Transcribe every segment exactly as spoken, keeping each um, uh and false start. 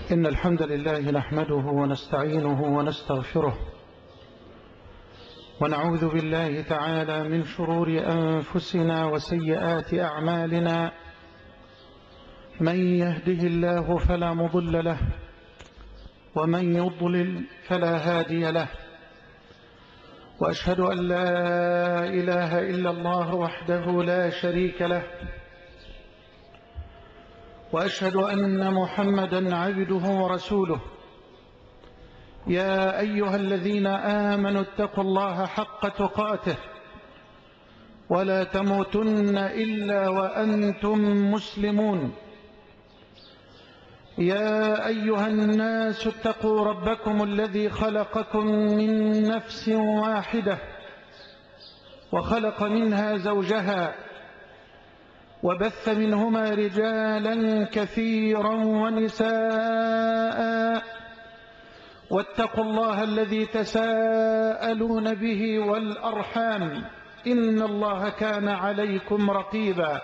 إن الحمد لله نحمده ونستعينه ونستغفره ونعوذ بالله تعالى من شرور أنفسنا وسيئات أعمالنا. من يهده الله فلا مضل له ومن يضلل فلا هادي له، وأشهد أن لا إله إلا الله وحده لا شريك له، وأشهد أن محمدا عبده ورسوله. يا أيها الذين آمنوا اتقوا الله حق تقاته ولا تموتن إلا وأنتم مسلمون. يا أيها الناس اتقوا ربكم الذي خلقكم من نفس واحدة وخلق منها زوجها وبث منهما رجالا كثيرا ونساء، واتقوا الله الذي تساءلون به والأرحام إن الله كان عليكم رقيبا.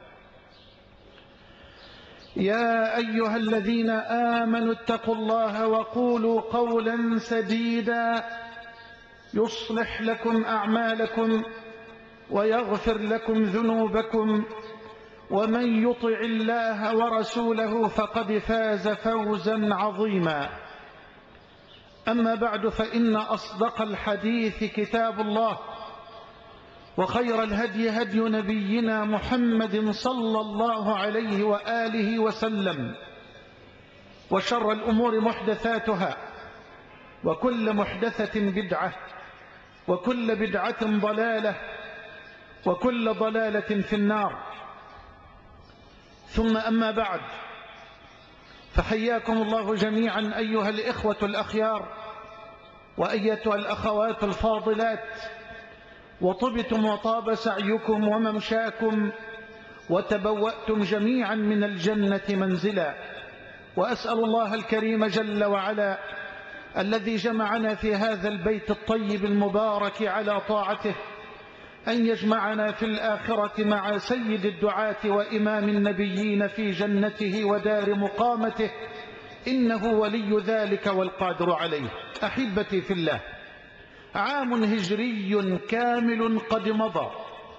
يا أيها الذين آمنوا اتقوا الله وقولوا قولا سديدا يصلح لكم أعمالكم ويغفر لكم ذنوبكم، ومن يطع الله ورسوله فقد فاز فوزا عظيما. أما بعد، فإن أصدق الحديث كتاب الله، وخير الهدي هدي نبينا محمد صلى الله عليه وآله وسلم، وشر الأمور محدثاتها، وكل محدثة بدعة، وكل بدعة ضلالة، وكل ضلالة في النار. ثم أما بعد، فحياكم الله جميعا أيها الإخوة الأخيار وأيتها الأخوات الفاضلات، وطبتم وطاب سعيكم وممشاكم وتبوأتم جميعا من الجنة منزلا. وأسأل الله الكريم جل وعلا الذي جمعنا في هذا البيت الطيب المبارك على طاعته أن يجمعنا في الآخرة مع سيد الدعاة وإمام النبيين في جنته ودار مقامته، إنه ولي ذلك والقادر عليه. أحبتي في الله، عام هجري كامل قد مضى،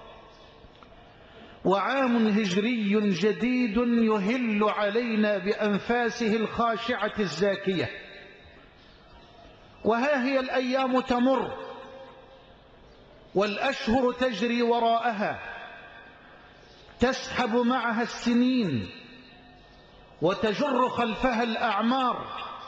وعام هجري جديد يهل علينا بأنفاسه الخاشعة الزاكية. وها هي الأيام تمر والأشهر تجري وراءها، تسحب معها السنين وتجر خلفها الأعمار،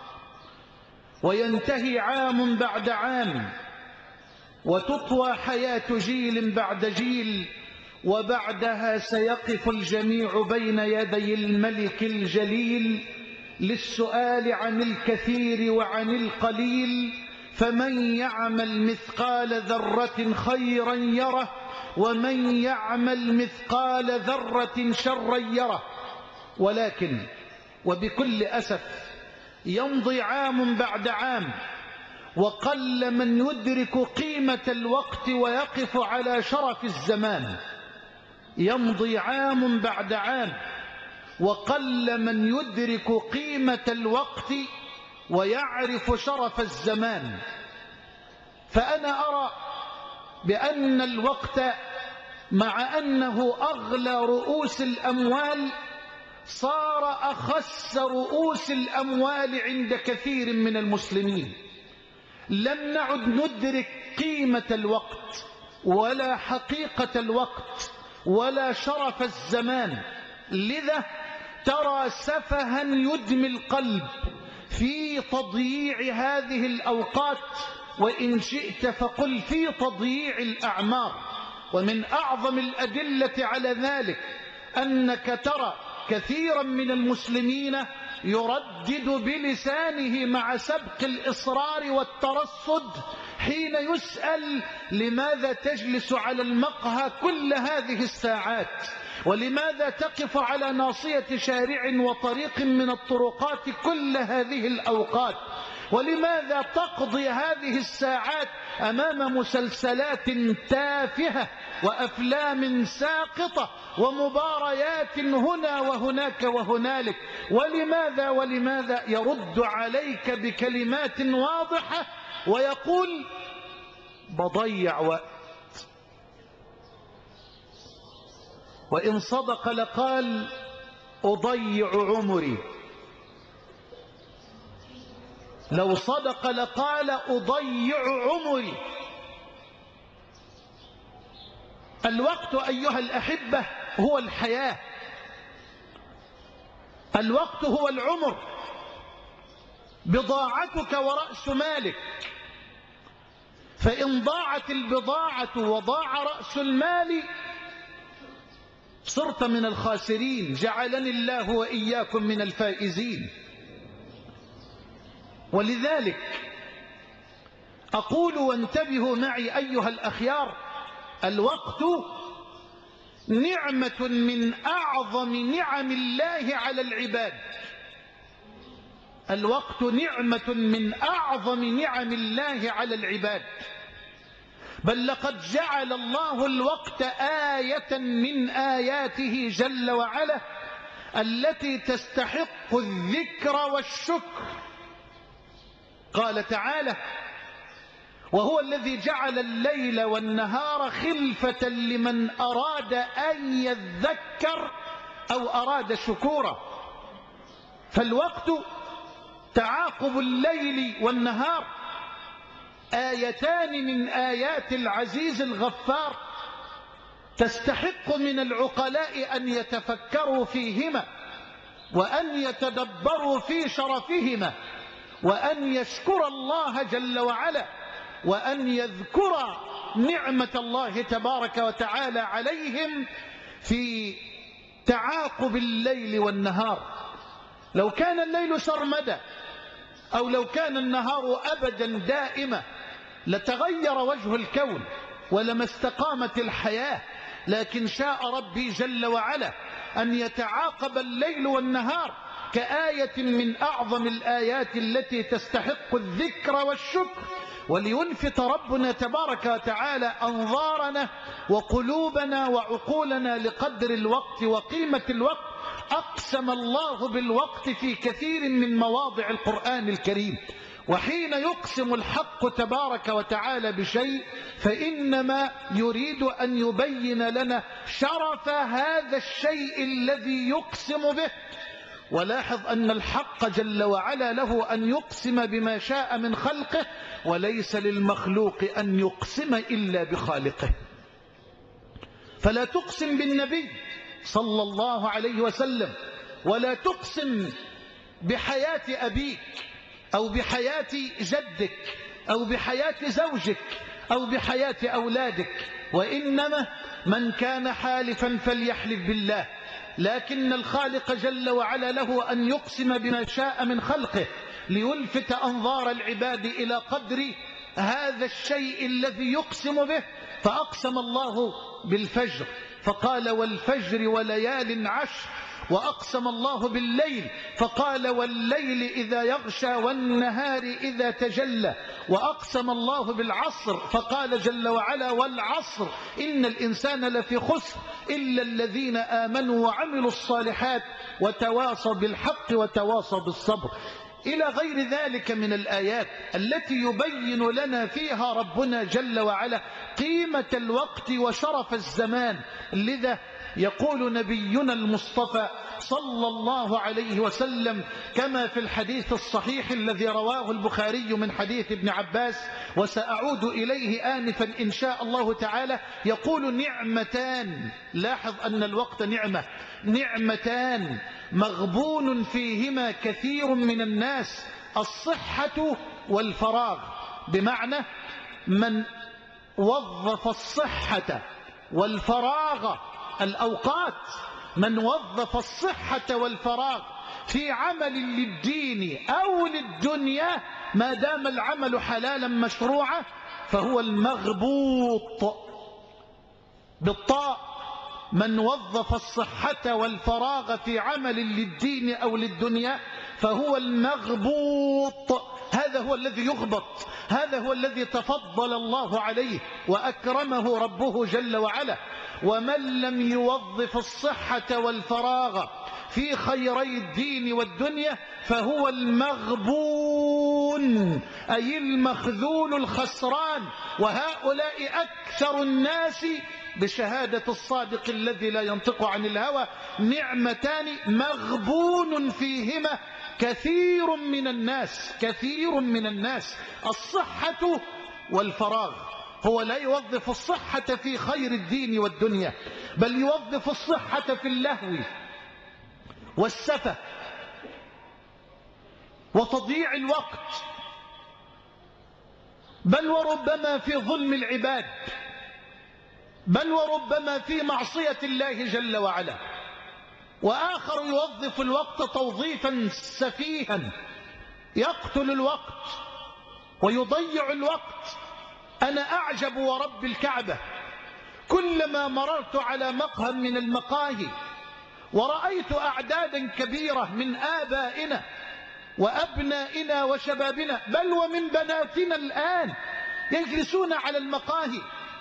وينتهي عام بعد عام، وتطوى حياة جيل بعد جيل، وبعدها سيقف الجميع بين يدي الملك الجليل للسؤال عن الكثير وعن القليل. فمن يعمل مثقال ذرة خيرا يره، ومن يعمل مثقال ذرة شرا يره. ولكن وبكل أسف يمضي عام بعد عام، وقل من يدرك قيمة الوقت ويقف على شرف الزمان. يمضي عام بعد عام، وقل من يدرك قيمة الوقت ويعرف شرف الزمان. فأنا أرى بأن الوقت مع أنه أغلى رؤوس الأموال صار أخس رؤوس الأموال عند كثير من المسلمين. لم نعد ندرك قيمة الوقت ولا حقيقة الوقت ولا شرف الزمان. لذا ترى سفها يدمي القلب في تضييع هذه الأوقات، وإن شئت فقل في تضييع الأعمار. ومن أعظم الأدلة على ذلك أنك ترى كثيرا من المسلمين يردد بلسانه مع سبق الإصرار والترصد حين يسأل لماذا تجلس على المقهى كل هذه الساعات، ولماذا تقف على ناصية شارع وطريق من الطرقات كل هذه الأوقات. ولماذا تقضي هذه الساعات أمام مسلسلات تافهة وأفلام ساقطة ومباريات هنا وهناك وهنالك؟ ولماذا ولماذا يرد عليك بكلمات واضحة ويقول بضيع وقت. وإن صدق لقال أضيع عمري، لو صدق لقال أضيع عمري. الوقت أيها الأحبة هو الحياة، الوقت هو العمر، بضاعتك ورأس مالك، فإن ضاعت البضاعة وضاع رأس المال صرت من الخاسرين، جعلني الله وإياكم من الفائزين. ولذلك أقول وانتبهوا معي أيها الأخيار، الوقت نعمة من أعظم نعم الله على العباد، الوقت نعمة من أعظم نعم الله على العباد، بل لقد جعل الله الوقت آية من آياته جل وعلا التي تستحق الذكر والشكر. قال تعالى: وهو الذي جعل الليل والنهار خلفة لمن أراد أن يذكر أو أراد شكورا. فالوقت تعاقب الليل والنهار آيتان من آيات العزيز الغفار، تستحق من العقلاء أن يتفكروا فيهما وأن يتدبروا في شرفهما وأن يشكر الله جل وعلا وأن يذكر نعمة الله تبارك وتعالى عليهم في تعاقب الليل والنهار. لو كان الليل سرمدا أو لو كان النهار أبدا دائما لتغير وجه الكون ولما استقامت الحياة، لكن شاء ربي جل وعلا أن يتعاقب الليل والنهار كآية من أعظم الآيات التي تستحق الذكر والشكر، ولينفت ربنا تبارك وتعالى أنظارنا وقلوبنا وعقولنا لقدر الوقت وقيمة الوقت. أقسم الله بالوقت في كثير من مواضع القرآن الكريم، وحين يقسم الحق تبارك وتعالى بشيء فإنما يريد أن يبين لنا شرف هذا الشيء الذي يقسم به. ولاحظ أن الحق جل وعلا له أن يقسم بما شاء من خلقه، وليس للمخلوق أن يقسم إلا بخالقه. فلا تقسم بالنبي صلى الله عليه وسلم، ولا تقسم بحياة أبيك أو بحياة جدك أو بحياة زوجك أو بحياة أولادك، وإنما من كان حالفا فليحلف بالله. لكن الخالق جل وعلا له أن يقسم بما شاء من خلقه ليلفت أنظار العباد إلى قدر هذا الشيء الذي يقسم به. فأقسم الله بالفجر فقال: والفجر وليال عشر. وأقسم الله بالليل فقال: والليل إذا يغشى والنهار إذا تجلى. وأقسم الله بالعصر فقال جل وعلا: والعصر إن الإنسان لفي خسر إلا الذين آمنوا وعملوا الصالحات وتواصوا بالحق وتواصوا بالصبر، إلى غير ذلك من الآيات التي يبين لنا فيها ربنا جل وعلا قيمة الوقت وشرف الزمان. لذا يقول نبينا المصطفى صلى الله عليه وسلم كما في الحديث الصحيح الذي رواه البخاري من حديث ابن عباس، وسأعود إليه آنفا إن شاء الله تعالى، يقول: نعمتان، لاحظ أن الوقت نعمة، نعمتان مغبون فيهما كثير من الناس: الصحة والفراغ. بمعنى من وظف الصحة والفراغ الأوقات، من وظف الصحة والفراغ في عمل للدين أو للدنيا ما دام العمل حلالا مشروعا فهو المغبوط بالطاء. من وظف الصحة والفراغ في عمل للدين أو للدنيا فهو المغبوط. هذا هذا هو الذي يغبط، هذا هو الذي تفضل الله عليه وأكرمه ربه جل وعلا. ومن لم يوظف الصحة والفراغ في خيري الدين والدنيا فهو المغبون، أي المخذول الخسران. وهؤلاء أكثر الناس بشهادة الصادق الذي لا ينطق عن الهوى نعمتان مغبون فيهما كثير من الناس، كثير من الناس، الصحة والفراغ. هو لا يوظف الصحة في خير الدين والدنيا، بل يوظف الصحة في اللهو والسفة وتضييع الوقت، بل وربما في ظلم العباد، بل وربما في معصية الله جل وعلا. وآخر يوظف الوقت توظيفا سفيها، يقتل الوقت ويضيع الوقت. أنا أعجب ورب الكعبة كلما مررت على مقهى من المقاهي ورأيت أعدادا كبيرة من آبائنا وأبنائنا وشبابنا بل ومن بناتنا الآن يجلسون على المقاهي،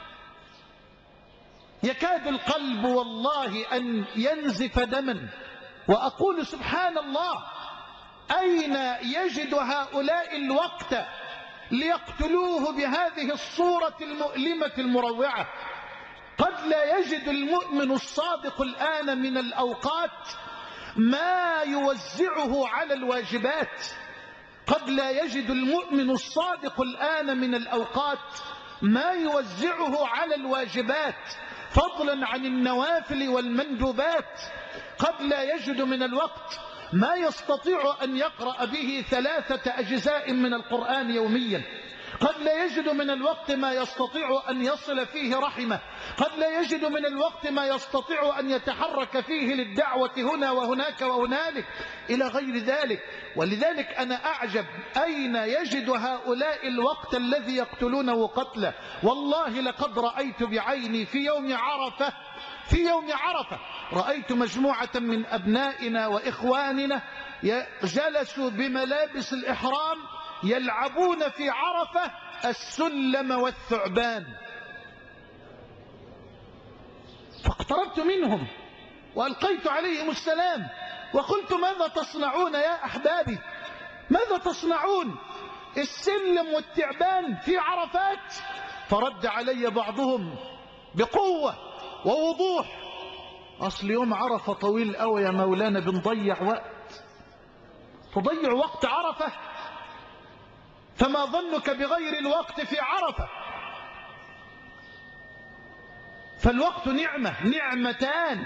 يكاد القلب والله أن ينزف دما. وأقول سبحان الله، أين يجد هؤلاء الوقت ليقتلوه بهذه الصورة المؤلمة المروعة؟ قد لا يجد المؤمن الصادق الآن من الأوقات ما يوزعه على الواجبات، قد لا يجد المؤمن الصادق الآن من الأوقات ما يوزعه على الواجبات فضلا عن النوافل والمندوبات، قد لا يجد من الوقت ما يستطيع أن يقرأ به ثلاثة أجزاء من القرآن يوميا، قد لا يجد من الوقت ما يستطيع أن يصل فيه رحمه، قد لا يجد من الوقت ما يستطيع أن يتحرك فيه للدعوة هنا وهناك وهنالك إلى غير ذلك. ولذلك أنا أعجب أين يجد هؤلاء الوقت الذي يقتلونه قتله. والله لقد رأيت بعيني في يوم عرفة، في يوم عرفة رأيت مجموعة من أبنائنا وإخواننا جلسوا بملابس الإحرام يلعبون في عرفة السلم والثعبان. فاقتربت منهم وألقيت عليهم السلام وقلت: ماذا تصنعون يا أحبابي؟ ماذا تصنعون؟ السلم والثعبان في عرفات؟ فرد علي بعضهم بقوة ووضوح: أصل يوم عرفة طويل قوي يا مولانا، بنضيع وقت. تضيع وقت عرفة؟ فما ظنك بغير الوقت في عرفة؟ فالوقت نعمة، نعمتان،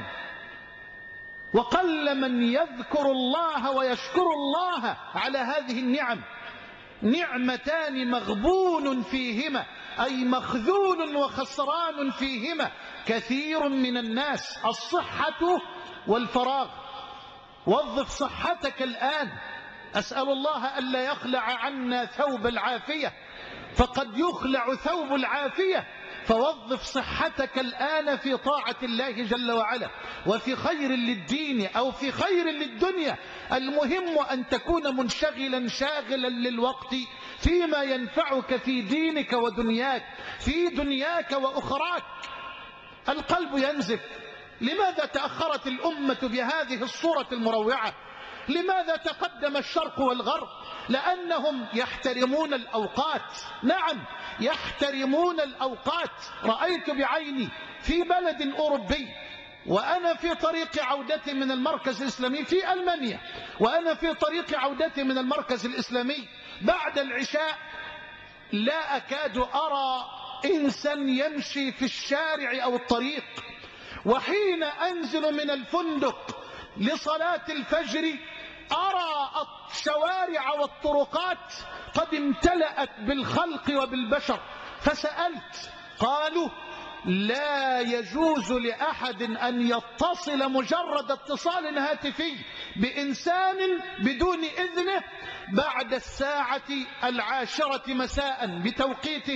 وقل من يذكر الله ويشكر الله على هذه النعم. نعمتان مغبون فيهما، أي مخذول وخسران فيهما كثير من الناس، الصحة والفراغ. وظف صحتك الآن. أسأل الله ألا يخلع عنا ثوب العافية، فقد يخلع ثوب العافية. فوظف صحتك الآن في طاعة الله جل وعلا وفي خير للدين أو في خير للدنيا. المهم أن تكون منشغلا شاغلا للوقت فيما ينفعك في دينك ودنياك، في دنياك وأخراك. القلب ينزف. لماذا تأخرت الأمة بهذه الصورة المروعة؟ لماذا تقدم الشرق والغرب؟ لأنهم يحترمون الأوقات. نعم، يحترمون الأوقات. رأيت بعيني في بلد أوروبي وأنا في طريق عودتي من المركز الإسلامي في ألمانيا، وأنا في طريق عودتي من المركز الإسلامي بعد العشاء لا أكاد أرى إنسان يمشي في الشارع أو الطريق. وحين أنزل من الفندق لصلاة الفجر أرى الشوارع والطرقات قد امتلأت بالخلق وبالبشر. فسألت، قالوا: لا يجوز لأحد أن يتصل مجرد اتصال هاتفي بإنسان بدون إذنه بعد الساعة العاشرة مساء بتوقيتهم،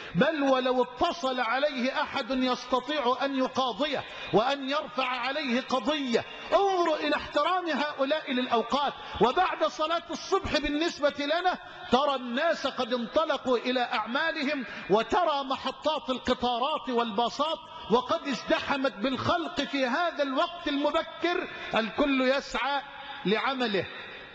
بل ولو اتصل عليه أحد يستطيع أن يقاضيه وأن يرفع عليه قضية. انظروا إلى احترام هؤلاء للأوقات. وبعد صلاة الصبح بالنسبة لنا ترى الناس قد انطلقوا إلى أعمالهم، وترى محطات القطارات والباصات وقد ازدحمت بالخلق في هذا الوقت المبكر، الكل يسعى لعمله.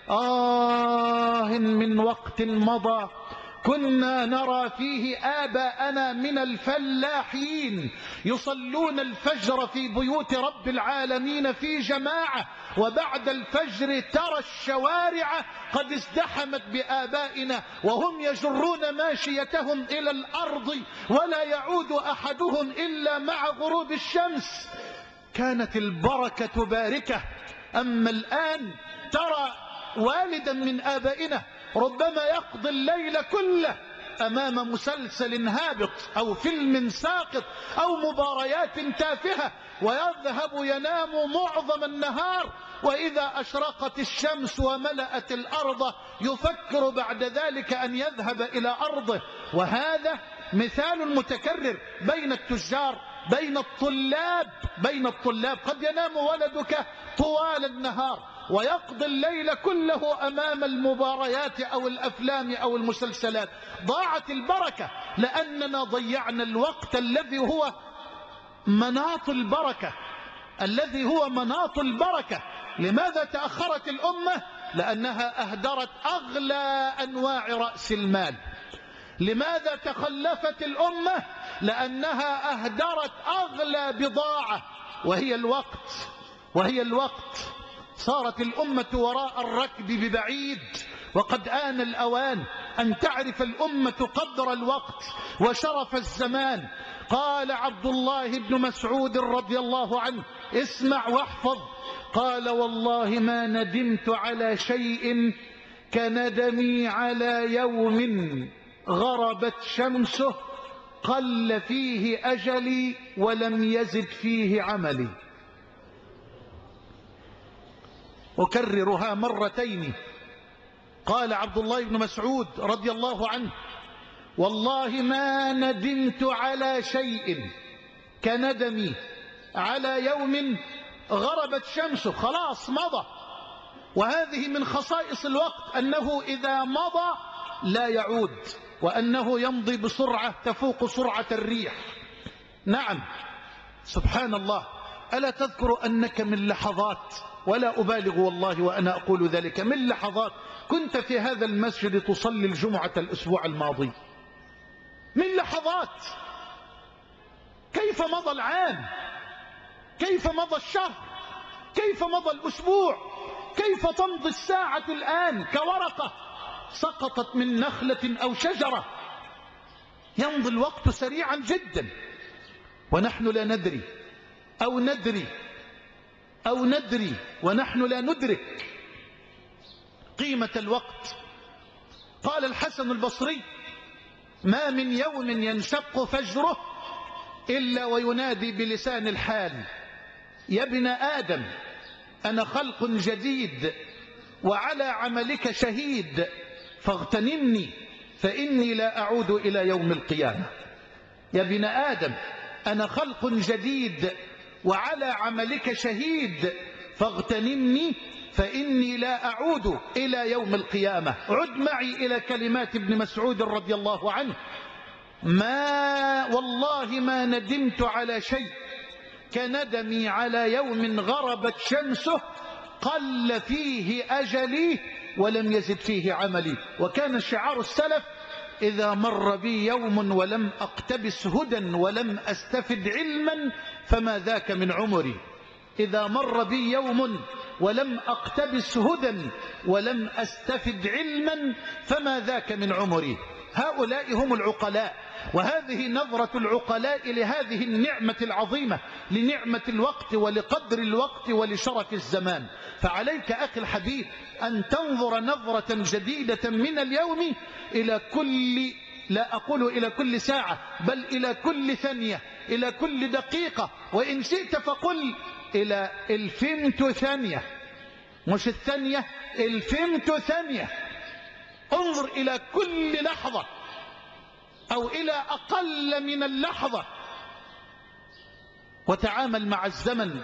آه من وقت مضى كنا نرى فيه آباءنا من الفلاحين يصلون الفجر في بيوت رب العالمين في جماعة، وبعد الفجر ترى الشوارع قد ازدحمت بآبائنا وهم يجرون ماشيتهم إلى الأرض ولا يعود أحدهم إلا مع غروب الشمس. كانت البركة باركة. أما الآن ترى والدا من آبائنا ربما يقضي الليل كله أمام مسلسل هابط أو فيلم ساقط أو مباريات تافهة، ويذهب ينام معظم النهار، وإذا أشرقت الشمس وملأت الأرض يفكر بعد ذلك أن يذهب إلى أرضه. وهذا مثال متكرر بين التجار، بين الطلاب بين الطلاب قد ينام ولدك طوال النهار ويقضي الليل كله أمام المباريات أو الأفلام أو المسلسلات. ضاعت البركة لأننا ضيعنا الوقت الذي هو مناط البركة الذي هو مناط البركة. لماذا تأخرت الأمة؟ لأنها أهدرت أغلى أنواع رأس المال. لماذا تخلفت الأمة؟ لأنها أهدرت أغلى بضاعة وهي الوقت وهي الوقت. صارت الأمة وراء الركب ببعيد، وقد آن الأوان أن تعرف الأمة قدر الوقت وشرف الزمان. قال عبد الله بن مسعود رضي الله عنه، اسمع واحفظ، قال والله ما ندمت على شيء كندمي على يوم غربت شمسه قل فيه أجلي ولم يزد فيه عملي. أكررها مرتين. قال عبد الله بن مسعود رضي الله عنه، والله ما ندمت على شيء كندمي على يوم غربت شمسه. خلاص مضى. وهذه من خصائص الوقت أنه إذا مضى لا يعود، وأنه يمضي بسرعة تفوق سرعة الريح. نعم سبحان الله. ألا تذكر أنك من لحظات، ولا أبالغ والله وأنا أقول ذلك، من لحظات كنت في هذا المسجد تصلي الجمعة الأسبوع الماضي؟ من لحظات. كيف مضى العام؟ كيف مضى الشهر؟ كيف مضى الأسبوع؟ كيف تمضي الساعة الآن كورقة سقطت من نخلة أو شجرة؟ يمضي الوقت سريعا جدا ونحن لا ندري أو ندري أو ندري ونحن لا ندرك قيمة الوقت. قال الحسن البصري: ما من يوم ينشق فجره إلا وينادي بلسان الحال: يا ابن آدم أنا خلق جديد وعلى عملك شهيد فاغتنمني فإني لا أعود إلى يوم القيامة. يا ابن آدم أنا خلق جديد وعلى عملك شهيد فاغتنمني فإني لا أعود إلى يوم القيامة. عد معي إلى كلمات ابن مسعود رضي الله عنه: ما والله ما ندمت على شيء كندمي على يوم غربت شمسه قل فيه أجلي ولم يزد فيه عملي. وكان شعار السلف: إذا مر بي يوم ولم أقتبس هدى ولم أستفد علما فما ذاك من عمري. إذا مر بي يوم ولم أقتبس هدى ولم أستفد علما فما ذاك من عمري. هؤلاء هم العقلاء، وهذه نظرة العقلاء لهذه النعمة العظيمة، لنعمة الوقت ولقدر الوقت ولشرف الزمان. فعليك أخي الحبيب أن تنظر نظرة جديدة من اليوم إلى كل، لا أقول إلى كل ساعة، بل إلى كل ثانية، إلى كل دقيقة، وإن شئت فقل إلى الفمت ثانية، مش الثانية، الفمت ثانية. انظر إلى كل لحظة أو إلى أقل من اللحظة، وتعامل مع الزمن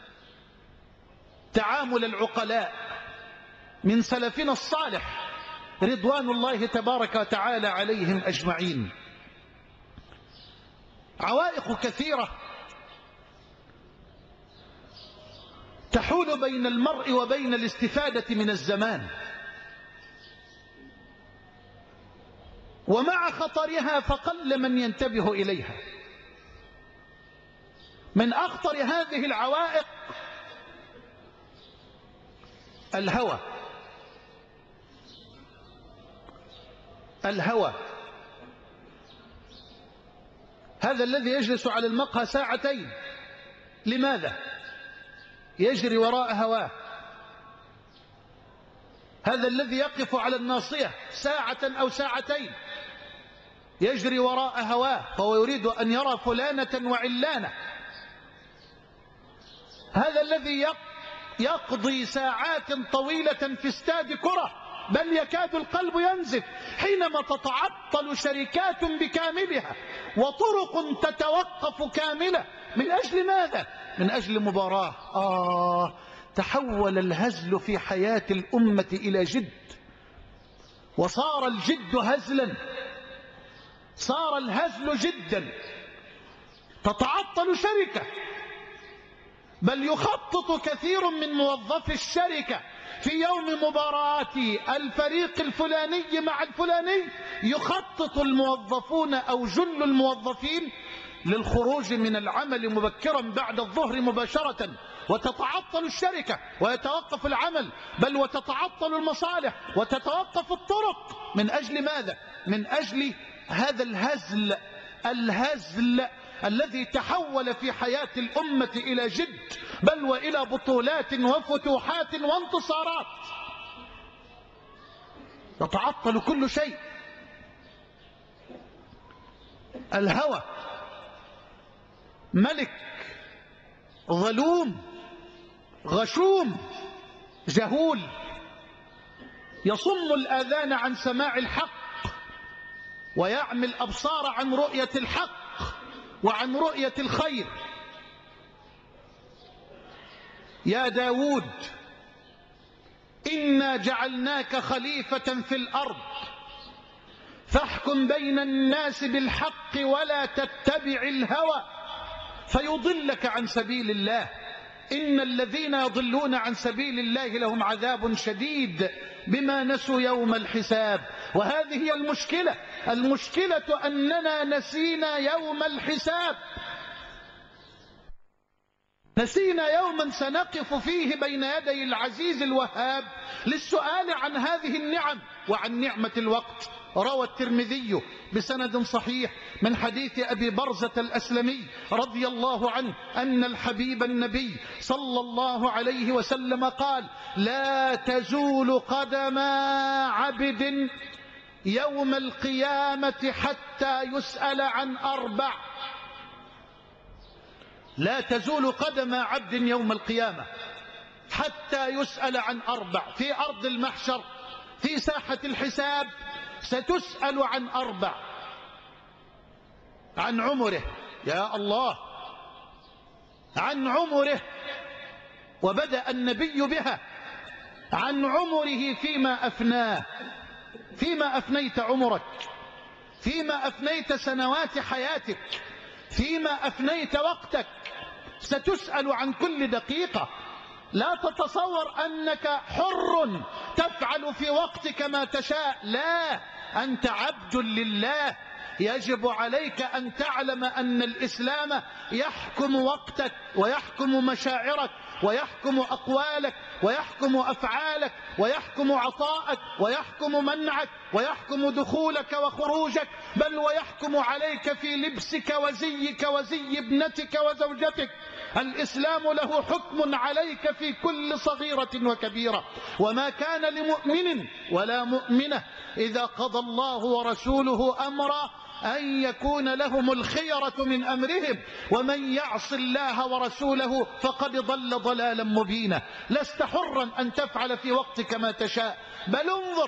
تعامل العقلاء من سلفنا الصالح رضوان الله تبارك وتعالى عليهم أجمعين. عوائق كثيرة تحول بين المرء وبين الاستفادة من الزمان، ومع خطرها فقل من ينتبه إليها. من أخطر هذه العوائق الهوى. الهوى هذا الذي يجلس على المقهى ساعتين، لماذا؟ يجري وراء هواه. هذا الذي يقف على الناصية ساعة أو ساعتين يجري وراء هواه، فهو يريد أن يرى فلانة وعلانة. هذا الذي يقضي ساعات طويلة في استاد كرة، بل يكاد القلب ينزف حينما تتعطل شركات بكاملها وطرق تتوقف كاملة. من أجل ماذا؟ من أجل مباراة. آه تحول الهزل في حياة الأمة إلى جد، وصار الجد هزلا، صار الهزل جدا. تتعطل شركة، بل يخطط كثير من موظفي الشركة في يوم مباراة الفريق الفلاني مع الفلاني، يخطط الموظفون أو جل الموظفين للخروج من العمل مبكرا بعد الظهر مباشرة، وتتعطل الشركة ويتوقف العمل، بل وتتعطل المصالح وتتوقف الطرق. من أجل ماذا؟ من أجل هذا الهزل، الهزل الذي تحول في حياة الأمة إلى جد، بل وإلى بطولات وفتوحات وانتصارات. يتعطل كل شيء. الهوى ملك ظلوم غشوم جهول، يصم الآذان عن سماع الحق، ويعمي الأبصار عن رؤية الحق وعن رؤية الخير. يا داود إنا جعلناك خليفة في الأرض فاحكم بين الناس بالحق ولا تتبع الهوى فيضلك عن سبيل الله، إن الذين يضلون عن سبيل الله لهم عذاب شديد بما نسوا يوم الحساب. وهذه هي المشكلة. المشكلة أننا نسينا يوم الحساب، نسينا يوما سنقف فيه بين يدي العزيز الوهاب للسؤال عن هذه النعم وعن نعمة الوقت. روى الترمذي بسند صحيح من حديث أبي برزة الأسلمي رضي الله عنه أن الحبيب النبي صلى الله عليه وسلم قال: لا تزول قدم عبد يوم القيامة حتى يسأل عن أربع. لا تزول قدم عبد يوم القيامة حتى يسأل عن أربع. في أرض المحشر في ساحة الحساب ستسأل عن أربع: عن عمره، يا الله، عن عمره، وبدأ النبي بها، عن عمره فيما أفناه، فيما أفنيت عمرك، فيما أفنيت سنوات حياتك، فيما أفنيت وقتك. ستسأل عن كل دقيقة. لا تتصور أنك حر تفعل في وقتك ما تشاء، لا، أنت عبد لله. يجب عليك أن تعلم أن الإسلام يحكم وقتك ويحكم مشاعرك ويحكم أقوالك ويحكم أفعالك ويحكم عطاءك ويحكم منعك ويحكم دخولك وخروجك، بل ويحكم عليك في لبسك وزيك وزي ابنتك وزوجتك. الإسلام له حكم عليك في كل صغيرة وكبيرة. وما كان لمؤمن ولا مؤمنة إذا قضى الله ورسوله أمرا أن يكون لهم الخيرة من أمرهم، ومن يعص الله ورسوله فقد ضل ضلالا مبينا. لست حرا أن تفعل في وقتك ما تشاء، بل انظر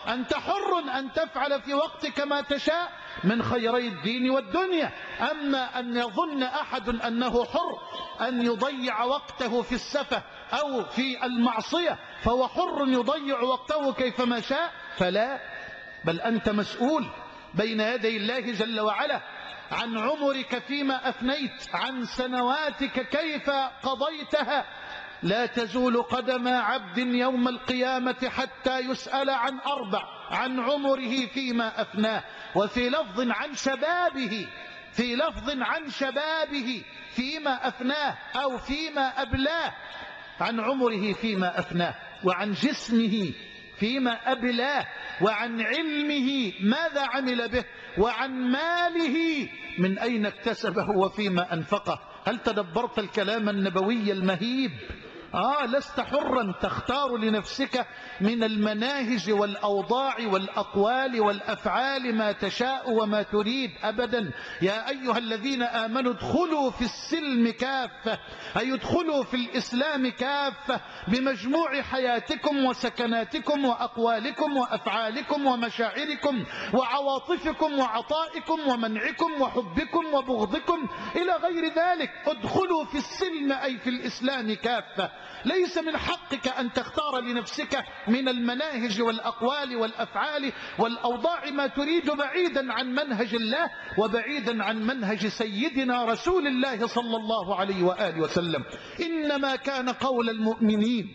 أنت حر أن تفعل في وقتك ما تشاء من خيري الدين والدنيا. أما أن يظن أحد أنه حر أن يضيع وقته في السفة أو في المعصية فهو حر يضيع وقته كيفما شاء، فلا، بل أنت مسؤول بين يدي الله جل وعلا عن عمرك فيما أفنيت، عن سنواتك كيف قضيتها. لا تزول قدم عبد يوم القيامة حتى يسأل عن أربع: عن عمره فيما أفناه، وفي لفظ عن شبابه، في لفظ عن شبابه فيما أفناه أو فيما أبلاه، عن عمره فيما أفناه، وعن جسمه فيما أبلاه، وعن علمه ماذا عمل به، وعن ماله من أين اكتسبه وفيما أنفقه. هل تدبرت الكلام النبوي المهيب؟ آه لست حرا تختار لنفسك من المناهج والأوضاع والأقوال والأفعال ما تشاء وما تريد أبدا. يا أيها الذين آمنوا ادخلوا في السلم كافة، أي ادخلوا في الإسلام كافة بمجموع حياتكم وسكناتكم وأقوالكم وأفعالكم ومشاعركم وعواطفكم وعطائكم ومنعكم وحبكم وبغضكم إلى غير ذلك. ادخلوا في السلم أي في الإسلام كافة. ليس من حقك أن تختار لنفسك من المناهج والأقوال والأفعال والأوضاع ما تريد بعيدا عن منهج الله وبعيدا عن منهج سيدنا رسول الله صلى الله عليه وآله وسلم. إنما كان قول المؤمنين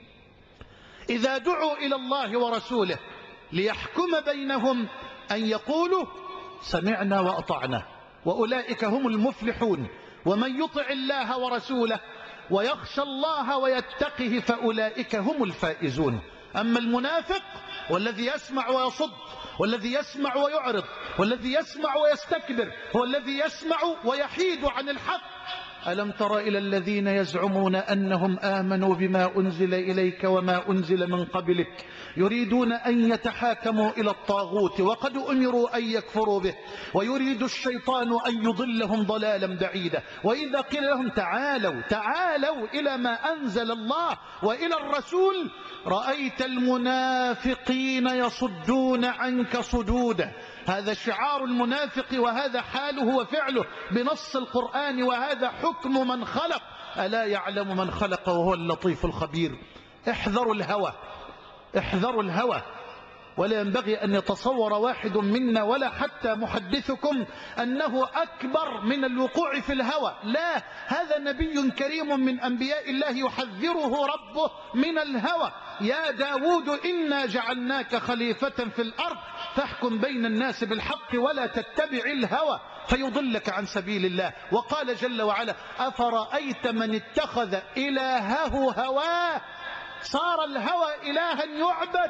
إذا دعوا إلى الله ورسوله ليحكم بينهم أن يقولوا سمعنا وأطعنا، وأولئك هم المفلحون. ومن يطع الله ورسوله ويخشى الله ويتقه فأولئك هم الفائزون. أما المنافق والذي يسمع ويصد والذي يسمع ويعرض والذي يسمع ويستكبر هو الذي يسمع ويحيد عن الحق. ألم تر إلى الذين يزعمون أنهم آمنوا بما أنزل إليك وما أنزل من قبلك يريدون أن يتحاكموا إلى الطاغوت وقد أمروا أن يكفروا به ويريد الشيطان أن يضلهم ضلالا بعيدا. وإذا قيل لهم تعالوا تعالوا إلى ما أنزل الله وإلى الرسول رأيت المنافقين يصدون عنك صدودا. هذا شعار المنافق وهذا حاله وفعله بنص القرآن، وهذا حكم من خلق. ألا يعلم من خلق وهو اللطيف الخبير. احذروا الهوى، احذروا الهوى. ولا ينبغي أن يتصور واحد منا ولا حتى محدثكم أنه أكبر من الوقوع في الهوى. لا، هذا نبي كريم من أنبياء الله يحذره ربه من الهوى. يا داود إنا جعلناك خليفة في الأرض فاحكم بين الناس بالحق ولا تتبع الهوى فيضلك عن سبيل الله. وقال جل وعلا أفرأيت من اتخذ إلهه هواه. صار الهوى إلها يعبد،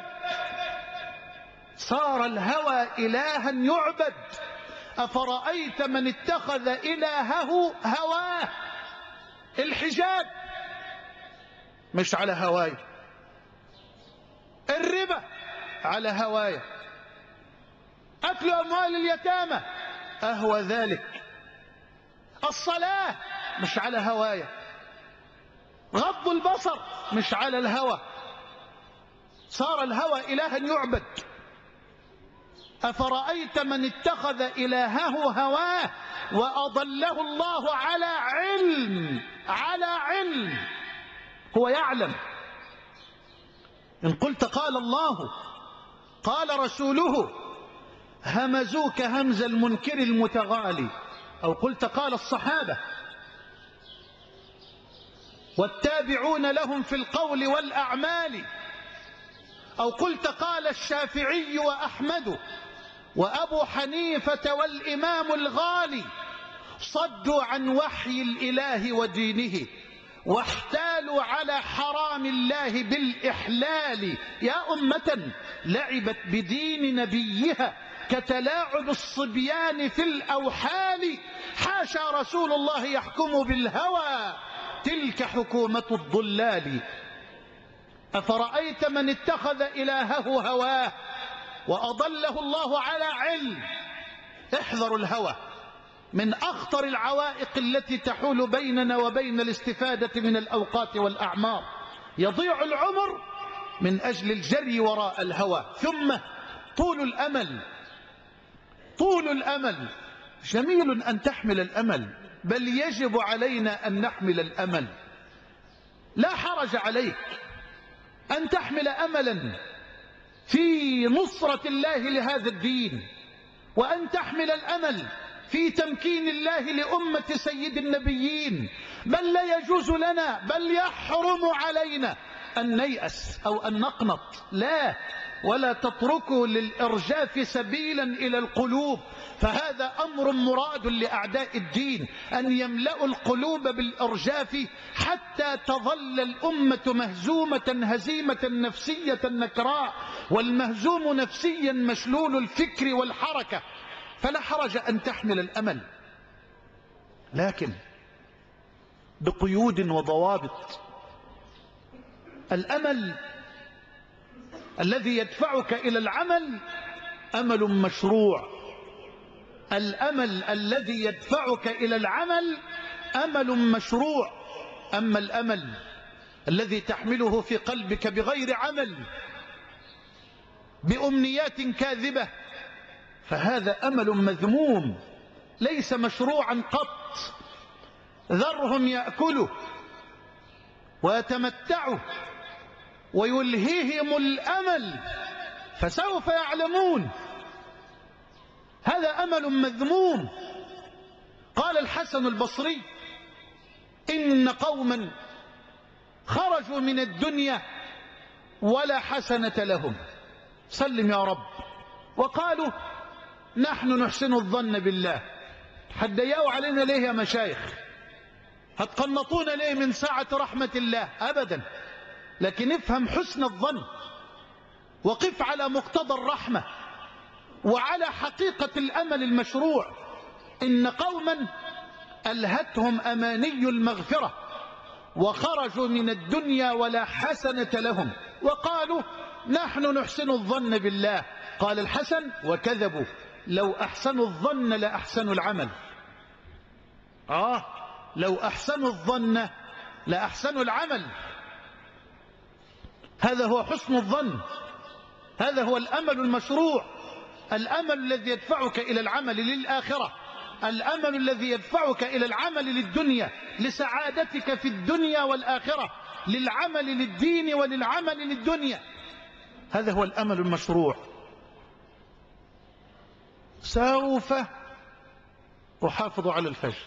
صار الهوى إلها يعبد. أفرأيت من اتخذ إلهه هواه. الحجاب مش على هواي، الربا على هواي، أكل أموال اليتامى أهوى ذلك، الصلاة مش على هواي، غض البصر مش على الهوى. صار الهوى إلها يعبد. أفرأيت من اتخذ إلهه هواه وأضله الله على علم، على علم. هو يعلم. إن قلت قال الله قال رسوله همزوك همز المنكر المتغالي، أو قلت قال الصحابة والتابعون لهم في القول والأعمال، أو قلت قال الشافعي وأحمد وأبو حنيفة والإمام الغالي، صدوا عن وحي الإله ودينه واحتالوا على حرام الله بالإحلال. يا أمة لعبت بدين نبيها كتلاعب الصبيان في الأوحال. حاشا رسول الله يحكم بالهوى، تلك حكومة الضلال. أفرأيت من اتخذ إلهه هواه وأضله الله على علم. احذروا الهوى، من أخطر العوائق التي تحول بيننا وبين الاستفادة من الأوقات والأعمار. يضيع العمر من أجل الجري وراء الهوى. ثم طول الأمل، طول الأمل جميل أن تحمل الأمل، بل يجب علينا أن نحمل الأمل. لا حرج عليك أن تحمل أملا في نصرة الله لهذا الدين، وأن تحمل الأمل في تمكين الله لأمة سيد النبيين، بل لا يجوز لنا بل يحرم علينا أن نيأس أو أن نقنط، لا، ولا تتركوا للإرجاف سبيلا إلى القلوب، فهذا أمر مراد لأعداء الدين أن يملأوا القلوب بالإرجاف حتى تظل الأمة مهزومة هزيمة نفسية نكراء، والمهزوم نفسيا مشلول الفكر والحركة. فلا حرج أن تحمل الأمل، لكن بقيود وضوابط. الأمل الذي يدفعك إلى العمل أمل مشروع، الأمل الذي يدفعك إلى العمل أمل مشروع. أما الأمل الذي تحمله في قلبك بغير عمل، بأمنيات كاذبة، فهذا أمل مذموم ليس مشروعا قط. ذرهم يأكلوا ويتمتعوا ويلهيهم الأمل فسوف يعلمون. هذا أمل مذموم. قال الحسن البصري: إن قوما خرجوا من الدنيا ولا حسنة لهم، سلم يا رب، وقالوا نحن نحسن الظن بالله. هتضيقوا علينا ليه يا مشايخ؟ هتقنطونا ليه من ساعة رحمة الله؟ أبدا، لكن افهم حسن الظن، وقف على مقتضى الرحمة وعلى حقيقة الأمل المشروع. إن قوما ألهتهم أماني المغفرة وخرجوا من الدنيا ولا حسنة لهم، وقالوا نحن نحسن الظن بالله. قال الحسن: وكذبوا، لو أحسنوا الظن لأحسنوا العمل. آه لو أحسنوا الظن لأحسنوا العمل. هذا هو حسن الظن، هذا هو الأمل المشروع، الأمل الذي يدفعك إلى العمل للآخرة، الأمل الذي يدفعك إلى العمل للدنيا، لسعادتك في الدنيا والآخرة، للعمل للدين وللعمل للدنيا. هذا هو الأمل المشروع. سوف أحافظ على الفجر،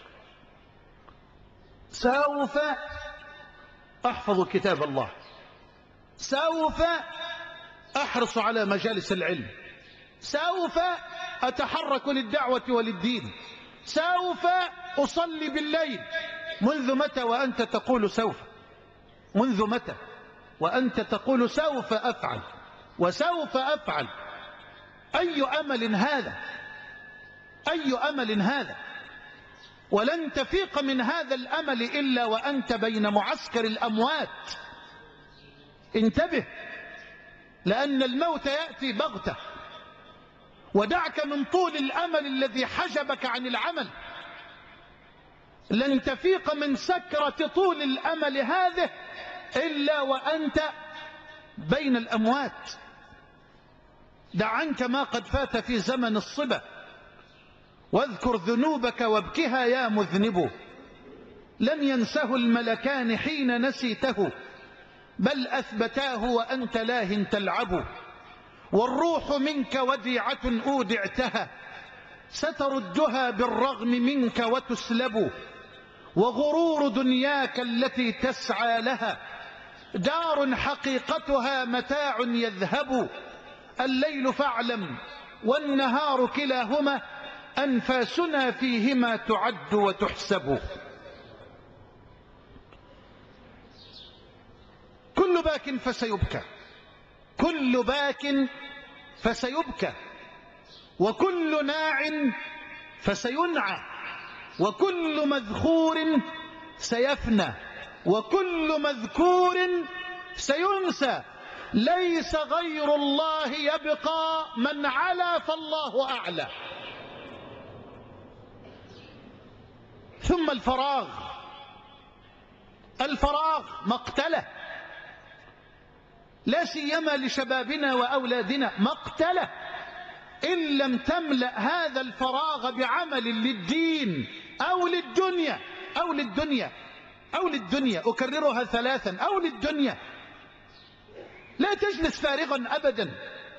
سوف أحفظ كتاب الله، سوف أحرص على مجالس العلم، سوف أتحرك للدعوة وللدين، سوف أصلي بالليل. منذ متى وأنت تقول سوف؟ منذ متى وأنت تقول سوف أفعل وسوف أفعل؟ أي أمل هذا؟ أي أمل هذا؟ ولن تفيق من هذا الأمل إلا وأنت بين معسكر الأموات. انتبه، لأن الموت يأتي بغتة. ودعك من طول الأمل الذي حجبك عن العمل. لن تفيق من سكرة طول الأمل هذه إلا وأنت بين الأموات. دع عنك ما قد فات في زمن الصبا، واذكر ذنوبك وابكها يا مذنب. لم ينسه الملكان حين نسيته، بل أثبتاه وأنت لاه تلعب. والروح منك وديعة أودعتها، ستردها بالرغم منك وتسلب. وغرور دنياك التي تسعى لها دار حقيقتها متاع يذهب. الليل فاعلم والنهار كلاهما أنفاسنا فيهما تعد وتحسب. كل باك فسيبكى، كل باك فسيبكى، وكل ناع فسينعى، وكل مذخور سيفنى، وكل مذكور سينسى. ليس غير الله يبقى، من علا فالله أعلى. ثم الفراغ، الفراغ مقتله، لا سيما لشبابنا وأولادنا، مقتله. إن لم تملأ هذا الفراغ بعمل للدين أو للدنيا أو للدنيا أو للدنيا أكررها ثلاثا، أو للدنيا، لا تجلس فارغا أبدا.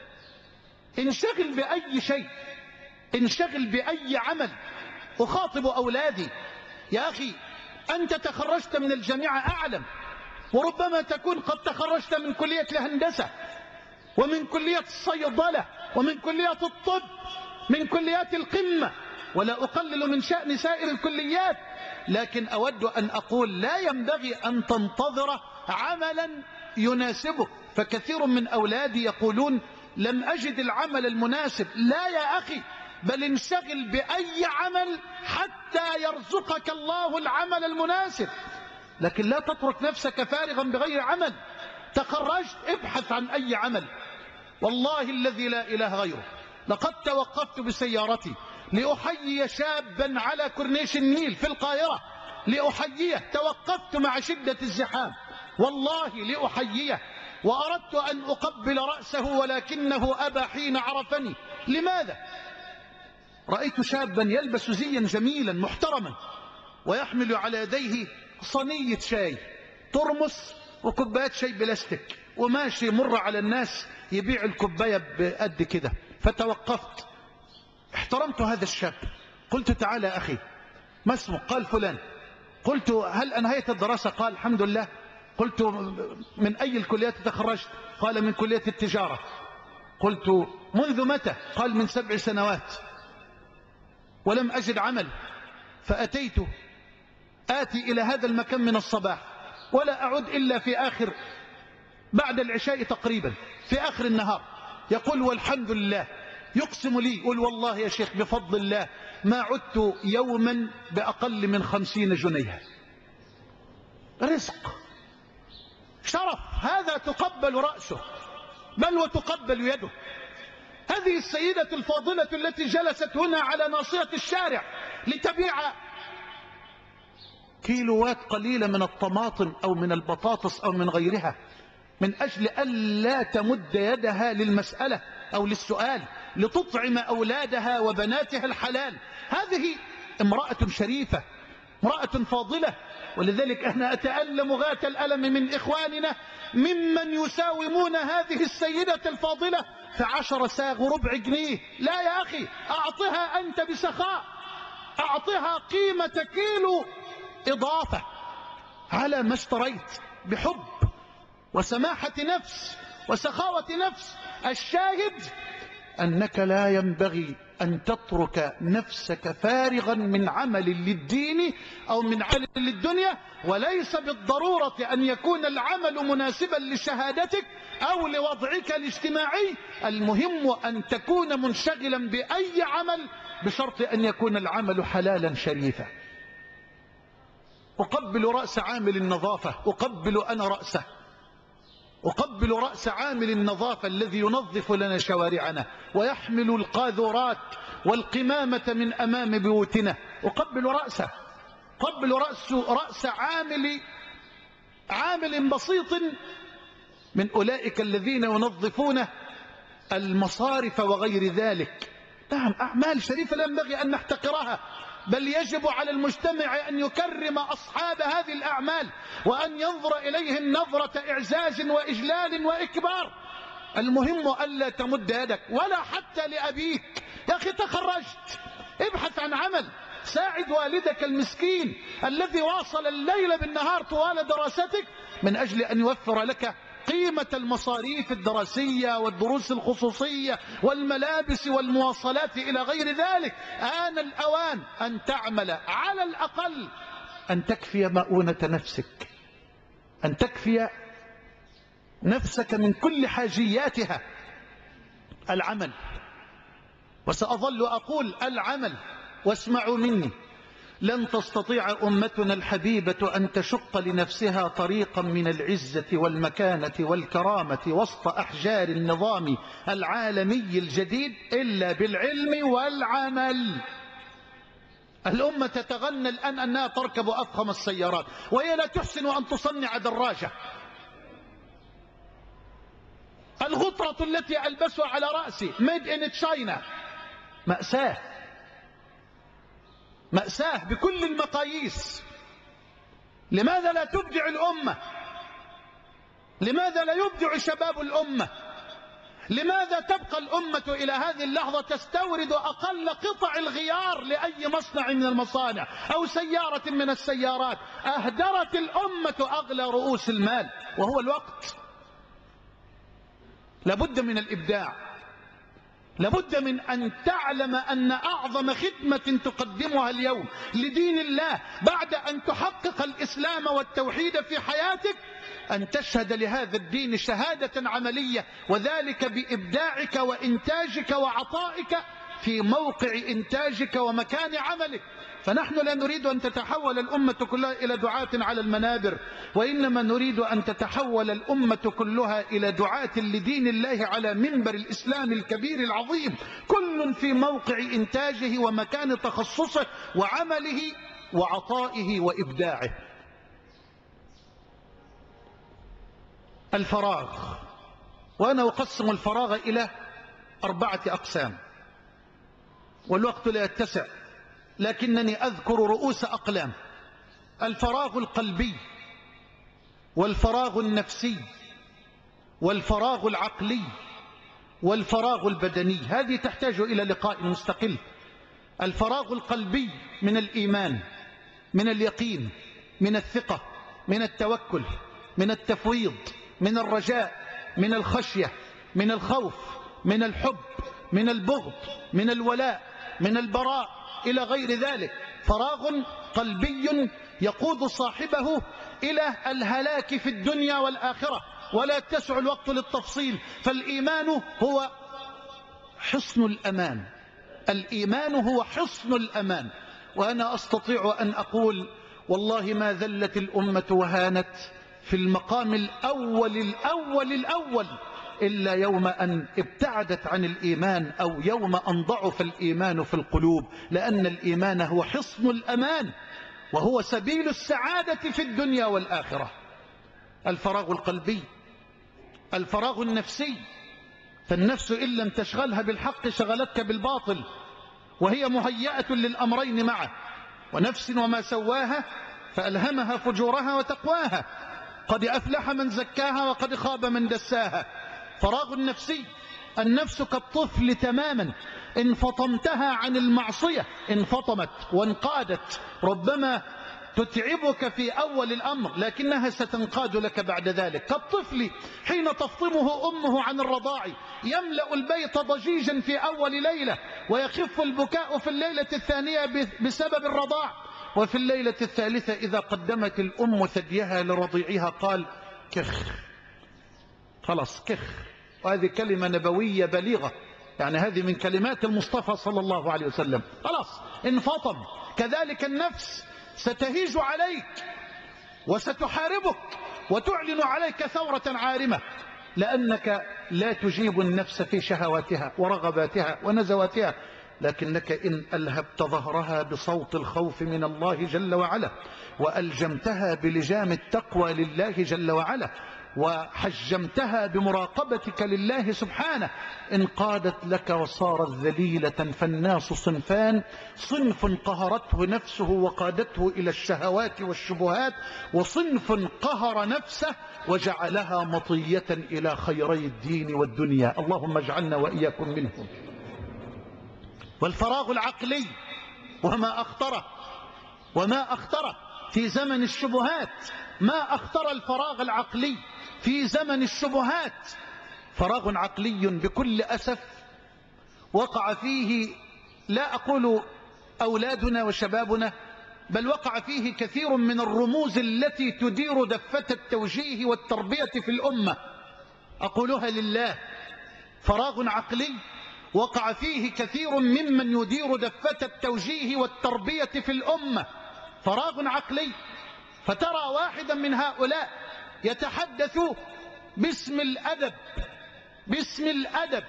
انشغل بأي شيء، انشغل بأي عمل. أخاطب أولادي: يا أخي أنت تخرجت من الجامعة أعلم، وربما تكون قد تخرجت من كلية الهندسة ومن كلية الصيدلة ومن كلية الطب، من كليات القمة، ولا أقلل من شأن سائر الكليات، لكن أود أن أقول لا ينبغي أن تنتظر عملا يناسبك. فكثير من أولادي يقولون: لم أجد العمل المناسب. لا يا أخي، بل انشغل بأي عمل حتى يرزقك الله العمل المناسب، لكن لا تترك نفسك فارغا بغير عمل. تخرجت، ابحث عن أي عمل. والله الذي لا إله غيره، لقد توقفت بسيارتي لأحيي شابا على كورنيش النيل في القاهرة، لأحييه. توقفت مع شدة الزحام والله لأحييه، وأردت أن أقبل رأسه ولكنه أبى حين عرفني. لماذا؟ رأيت شابا يلبس زيا جميلا محترما ويحمل على يديه صينية شاي، ترمس وكوبايات شاي بلاستيك، وماشي مر على الناس يبيع الكوباية بقد كده. فتوقفت، احترمت هذا الشاب، قلت: تعالى أخي، ما اسمك؟ قال: فلان. قلت: هل أنهيت الدراسة؟ قال: الحمد لله. قلت: من أي الكليات تخرجت؟ قال: من كلية التجارة. قلت: منذ متى؟ قال: من سبع سنوات ولم أجد عمل، فأتيت آتي إلى هذا المكان من الصباح ولا أعود إلا في آخر، بعد العشاء تقريبا، في آخر النهار. يقول: والحمد لله. يقسم لي، يقول: والله يا شيخ بفضل الله ما عدت يوما بأقل من خمسين جنيه. رزق، شرف، هذا تقبل رأسه بل وتقبل يده. هذه السيدة الفاضلة التي جلست هنا على ناصية الشارع لتبيع كيلوات قليلة من الطماطم أو من البطاطس أو من غيرها، من أجل أن لا تمد يدها للمسألة أو للسؤال، لتطعم أولادها وبناتها الحلال. هذه امرأة شريفة، امرأة فاضلة. ولذلك أنا أتألم غاية الألم من إخواننا ممن يساومون هذه السيدة الفاضلة في عشر ساغ وربع جنيه. لا يا أخي، أعطها أنت بسخاء، أعطها قيمة كيلو إضافة على ما اشتريت، بحب وسماحة نفس وسخاوة نفس. الشاهد أنك لا ينبغي أن تترك نفسك فارغا من عمل للدين أو من عمل للدنيا، وليس بالضرورة أن يكون العمل مناسبا لشهادتك أو لوضعك الاجتماعي. المهم أن تكون منشغلا بأي عمل بشرط أن يكون العمل حلالا شريفا. أقبل رأس عامل النظافة، أقبل أنا رأسه، أقبل رأس عامل النظافة الذي ينظف لنا شوارعنا ويحمل القاذورات والقمامة من أمام بيوتنا. أقبل رأسه، أقبل رأس, رأس عامل عامل بسيط من أولئك الذين ينظفون المصارف وغير ذلك. نعم، أعمال شريفة لا ينبغي أن نحتقرها، بل يجب على المجتمع أن يكرم أصحاب هذه الأعمال وأن ينظر إليهم نظرة إعزاز وإجلال وإكبار. المهم ألا تمد يدك ولا حتى لأبيك. يا أخي تخرجت، ابحث عن عمل، ساعد والدك المسكين الذي واصل الليل بالنهار طوال دراستك من أجل أن يوفر لك قيمة المصاريف الدراسية والدروس الخصوصية والملابس والمواصلات إلى غير ذلك. آن الأوان أن تعمل على الأقل أن تكفي مؤونة نفسك، أن تكفي نفسك من كل حاجياتها. العمل، وسأظل أقول العمل، واسمعوا مني، لن تستطيع أمتنا الحبيبة أن تشق لنفسها طريقا من العزة والمكانة والكرامة وسط أحجار النظام العالمي الجديد إلا بالعلم والعمل. الأمة تتغنى الآن أنها تركب أفخم السيارات وهي لا تحسن أن تصنع دراجة. الغض الغطرة التي ألبسها على رأسي ميد إن تشاينا. مأساة، مأساة بكل المقاييس. لماذا لا تبدع الأمة؟ لماذا لا يبدع شباب الأمة؟ لماذا تبقى الأمة إلى هذه اللحظة تستورد أقل قطع الغيار لأي مصنع من المصانع أو سيارة من السيارات؟ أهدرت الأمة أغلى رؤوس المال وهو الوقت. لابد من الإبداع، لابد من أن تعلم أن أعظم خدمة تقدمها اليوم لدين الله بعد أن تحقق الإسلام والتوحيد في حياتك أن تشهد لهذا الدين شهادة عملية، وذلك بإبداعك وإنتاجك وعطائك في موقع إنتاجك ومكان عملك. فنحن لا نريد أن تتحول الأمة كلها إلى دعاة على المنابر، وإنما نريد أن تتحول الأمة كلها إلى دعاة لدين الله على منبر الإسلام الكبير العظيم، كل في موقع إنتاجه ومكان تخصصه وعمله وعطائه وإبداعه. الفراغ، وأنا أقسم الفراغ إلى أربعة أقسام والوقت لا يتسع، لكنني أذكر رؤوس أقلام. الفراغ القلبي، والفراغ النفسي، والفراغ العقلي، والفراغ البدني. هذه تحتاج إلى لقاء مستقل. الفراغ القلبي من الإيمان، من اليقين، من الثقة، من التوكل، من التفويض، من الرجاء، من الخشية، من الخوف، من الحب، من البغض، من الولاء، من البراء، إلى غير ذلك. فراغ قلبي يقود صاحبه إلى الهلاك في الدنيا والآخرة، ولا يتسع الوقت للتفصيل. فالإيمان هو حصن الأمان، الإيمان هو حصن الأمان. وأنا أستطيع أن أقول والله ما ذلت الأمة وهانت في المقام الأول الأول الأول إلا يوم أن ابتعدت عن الإيمان، أو يوم أن ضعف الإيمان في القلوب، لأن الإيمان هو حصن الأمان وهو سبيل السعادة في الدنيا والآخرة. الفراغ القلبي. الفراغ النفسي، فالنفس إن لم تشغلها بالحق شغلتك بالباطل، وهي مهيئة للأمرين معه. ونفس وما سواها فألهمها فجورها وتقواها، قد أفلح من زكاها وقد خاب من دساها. فراغ النفسي، النفس كالطفل تماما، إن فطمتها عن المعصية انفطمت وانقادت. ربما تتعبك في أول الأمر لكنها ستنقاد لك بعد ذلك. كالطفل حين تفطمه أمه عن الرضاع، يملأ البيت ضجيجا في أول ليلة، ويخف البكاء في الليلة الثانية بسبب الرضاع، وفي الليلة الثالثة إذا قدمت الأم ثديها لرضيعها قال كخ، خلاص كخ. وهذه كلمة نبوية بليغة، يعني هذه من كلمات المصطفى صلى الله عليه وسلم. خلاص انفطم. كذلك النفس ستهيج عليك وستحاربك وتعلن عليك ثورة عارمة، لأنك لا تجيب النفس في شهواتها ورغباتها ونزواتها، لكنك إن ألهبت ظهرها بصوت الخوف من الله جل وعلا، وألجمتها بلجام التقوى لله جل وعلا، وحجمتها بمراقبتك لله سبحانه، انقادت لك وصارت ذليلة. فالناس صنفان: صنف قهرته نفسه وقادته إلى الشهوات والشبهات، وصنف قهر نفسه وجعلها مطية إلى خيري الدين والدنيا. اللهم اجعلنا وإياكم منهم. والفراغ العقلي، وما أخطره وما أخطره في زمن الشبهات، ما أخطر الفراغ العقلي في زمن الشبهات. فراغ عقلي بكل أسف وقع فيه، لا أقول أولادنا وشبابنا، بل وقع فيه كثير من الرموز التي تدير دفة التوجيه والتربية في الأمة. أقولها لله، فراغ عقلي وقع فيه كثير ممن يدير دفة التوجيه والتربية في الأمة. فراغ عقلي، فترى واحدا من هؤلاء يتحدث باسم الأدب، باسم الأدب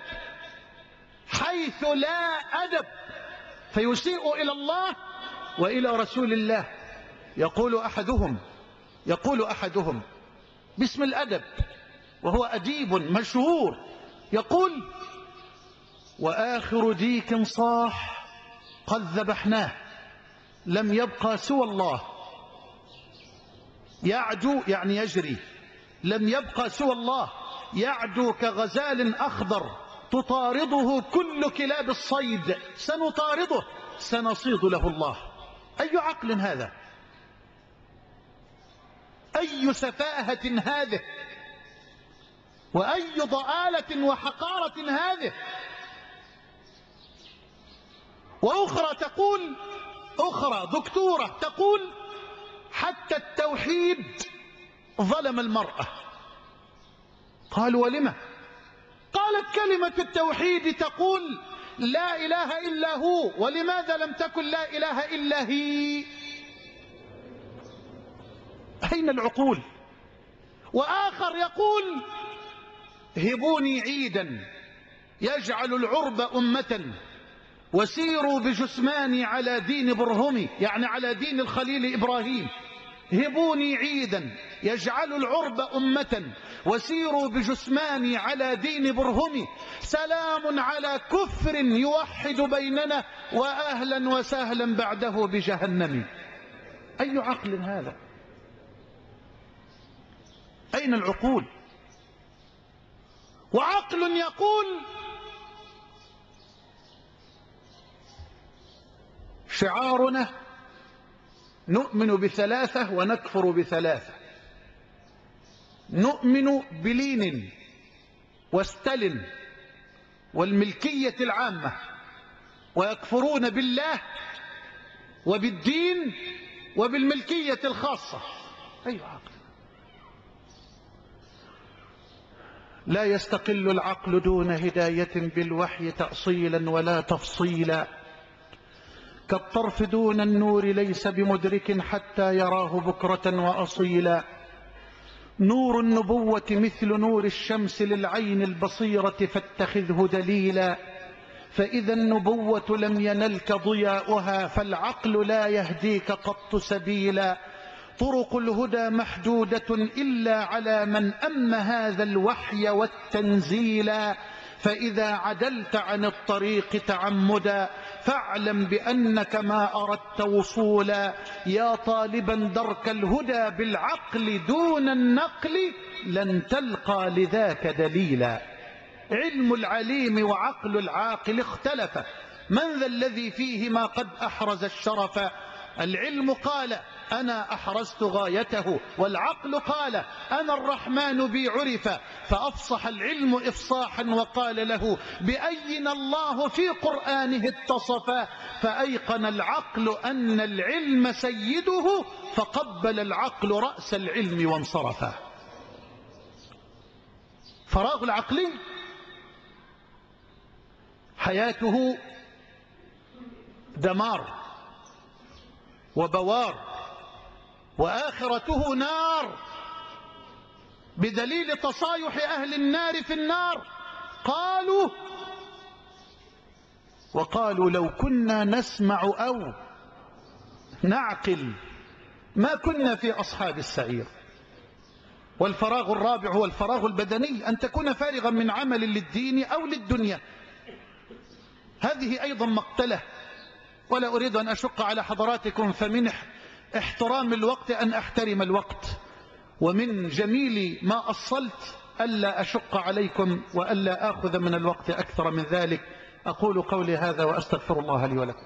حيث لا أدب، فيسيء إلى الله وإلى رسول الله. يقول أحدهم يقول أحدهم باسم الأدب، وهو أديب مشهور يقول: وآخر ديك صاح قد ذبحناه لم يبقى سوى الله. يعدو يعني يجري، لم يبقى سوى الله، يعدو كغزال أخضر تطارده كل كلاب الصيد، سنطارده سنصيد له الله. أي عقل هذا؟ أي سفاهة هذه؟ وأي ضآلة وحقارة هذه؟ وأخرى تقول، أخرى دكتورة تقول: حتى التوحيد ظلم المرأة. قالوا: ولما؟ قالت: كلمة التوحيد تقول لا إله إلا هو، ولماذا لم تكن لا إله إلا هي؟ أين العقول؟ وآخر يقول: هبوني عيدا يجعل العرب أمة وسيروا بجثماني على دين برهمي، يعني على دين الخليل إبراهيم. هبوني عيدا يجعل العرب أمة وسيروا بجثماني على دين برهمي، سلام على كفر يوحد بيننا وأهلا وسهلا بعده بجهنم. أي عقل هذا؟ أين العقول؟ وعقل يقول: شعارنا نؤمن بثلاثة ونكفر بثلاثة. نؤمن بلينين وستالين والملكية العامة، ويكفرون بالله وبالدين وبالملكية الخاصة. أي عقل؟ لا يستقل العقل دون هداية بالوحي تأصيلا ولا تفصيلا، كالطرف دون النور ليس بمدرك حتى يراه بكرة وأصيلا. نور النبوة مثل نور الشمس للعين البصيرة فاتخذه دليلا، فإذا النبوة لم ينلك ضياؤها فالعقل لا يهديك قط سبيلا. طرق الهدى محدودة إلا على من أم هذا الوحي والتنزيلا، فإذا عدلت عن الطريق تعمدا فاعلم بأنك ما أردت وصولا. يا طالبا درك الهدى بالعقل دون النقل لن تلقى لذاك دليلا. علم العليم وعقل العاقل اختلف، من ذا الذي فيهما قد أحرز الشرف؟ العلم قال أنا أحرزت غايته، والعقل قال أنا الرحمن بي عرف. فأفصح العلم إفصاحا وقال له بأينا الله في قرآنه اتصف. فأيقن العقل أن العلم سيده فقبل العقل رأس العلم وانصرف. فراغ العقل حياته دمار وبوار، وآخرته نار، بدليل تصايح أهل النار في النار. قالوا وقالوا لو كنا نسمع أو نعقل ما كنا في أصحاب السعير. والفراغ الرابع هو الفراغ البدني، أن تكون فارغا من عمل للدين أو للدنيا. هذه أيضا مقتلة، ولا أريد أن أشق على حضراتكم، فمن احترام الوقت أن أحترم الوقت، ومن جميل ما أصلت ألا أشق عليكم وألا آخذ من الوقت أكثر من ذلك. أقول قولي هذا وأستغفر الله لي ولكم.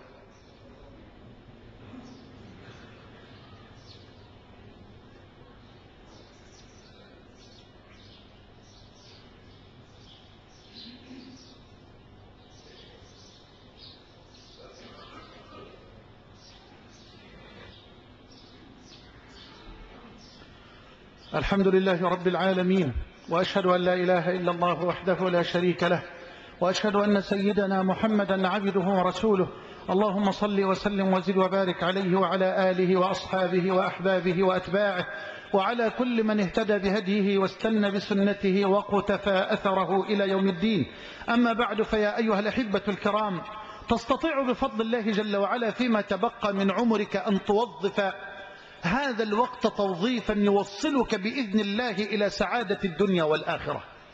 الحمد لله رب العالمين، وأشهد أن لا إله إلا الله وحده لا شريك له، وأشهد أن سيدنا محمدا عبده ورسوله. اللهم صل وسلم وزد وبارك عليه وعلى آله وأصحابه وأحبابه وأتباعه وعلى كل من اهتدى بهديه واستنى بسنته وقتفى أثره إلى يوم الدين. أما بعد، فيا أيها الأحبة الكرام، تستطيع بفضل الله جل وعلا فيما تبقى من عمرك أن توظف هذا الوقت توظيفا يوصلك بإذن الله إلى سعادة الدنيا والآخرة.